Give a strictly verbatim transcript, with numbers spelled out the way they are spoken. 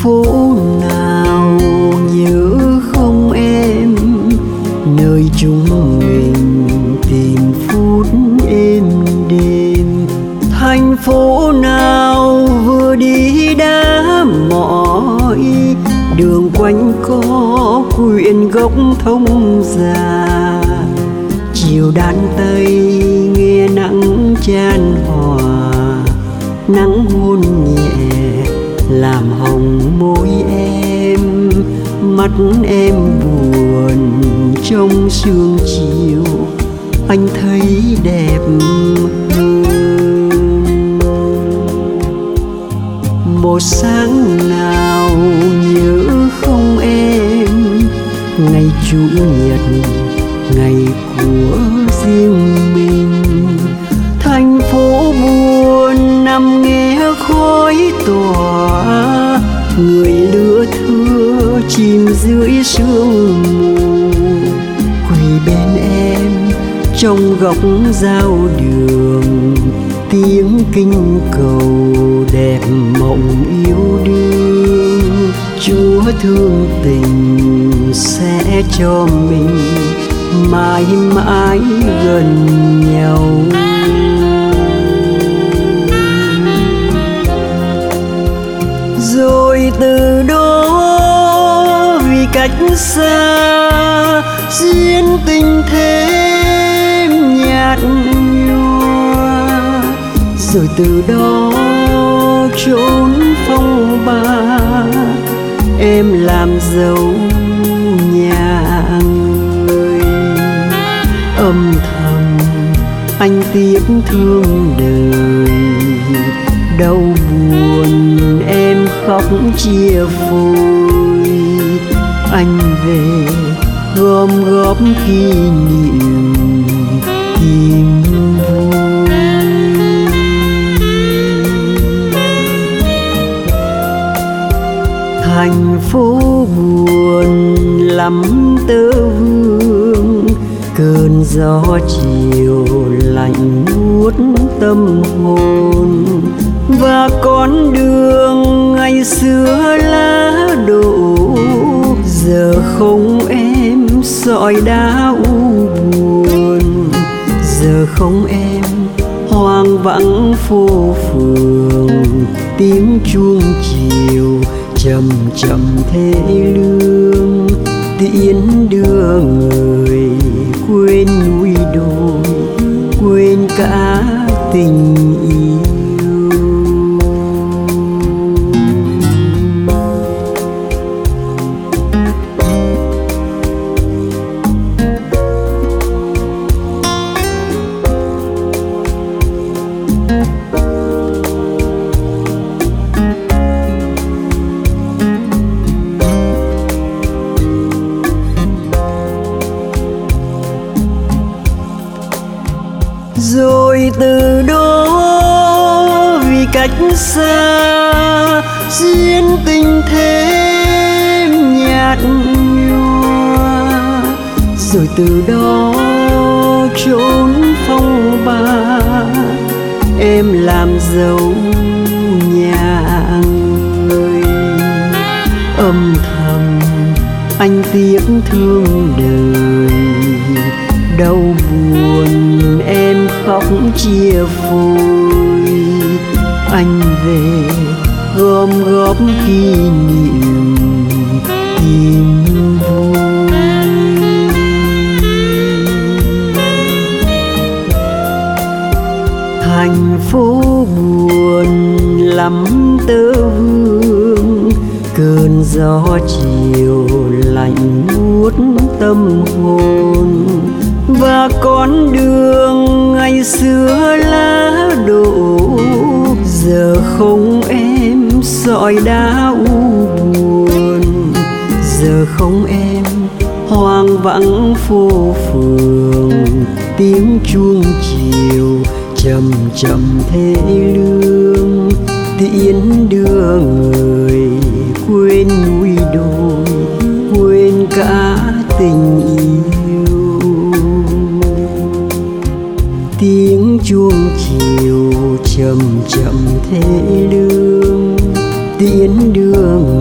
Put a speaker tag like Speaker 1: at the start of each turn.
Speaker 1: phố nào nhớ không em, nơi chúng mình tìm phút êm đêm. Thành phố nào vừa đi đã mỏi, đường quanh có quyện gốc thông già. Chiều đan tây nghe nắng chan hòa, nắng hôn nhẹ làm hồng môi em. Mắt em buồn trong sương chiều, anh thấy đẹp hơn. Một sáng nào nhớ không em, ngày chủ nhật ngày của riêng mình. Thành phố buồn nằm nghe khói tỏa, người lứa thưa chìm dưới sương mù. Quỳ bên em trong góc giao đường, tiếng kinh cầu đẹp mộng yêu đương. Chúa thương tình sẽ cho mình mãi mãi gần nhau. Rồi từ đó vì cách xa, duyên tình thêm nhạt nhòa. Rồi từ đó trốn phong ba, em làm dâu nhà người. Âm thầm anh tiếc thương đời, đau buồn em khóc chia phôi. Anh về gom góp kỷ niệm tìm vui. Thành phố buồn lắm tơ vương, cơn gió chiều lạnh buốt tâm hồn. Và con đường ngày xưa lá đổ, giờ không em sỏi đá u buồn. Giờ không em hoang vắng phố phường, tiếng chuông chiều chậm chậm thế lương. Tiễn đưa người quên núi đồi, quên cả tình yêu. Rồi từ đó vì cách xa, duyên tình thêm nhạt nhòa. Rồi từ đó trốn phong ba, em làm dâu nhà người. Âm thầm anh tiếc thương đời, đau buồn em khóc chia phôi. Anh về gom góp kỷ niệm tìm vui. Thành phố buồn lắm tơ vương, cơn gió chiều lạnh buốt tâm hồn. Và con đường ngày xưa lá đổ, giờ không em sỏi đá u buồn. Giờ không em hoang vắng phố phường, tiếng chuông chiều chậm chậm thế lương. Tiễn đưa người quên núi đồi, quên cả tình yêu. Tiếng chuông chiều chậm chậm thế lương, tiễn đưa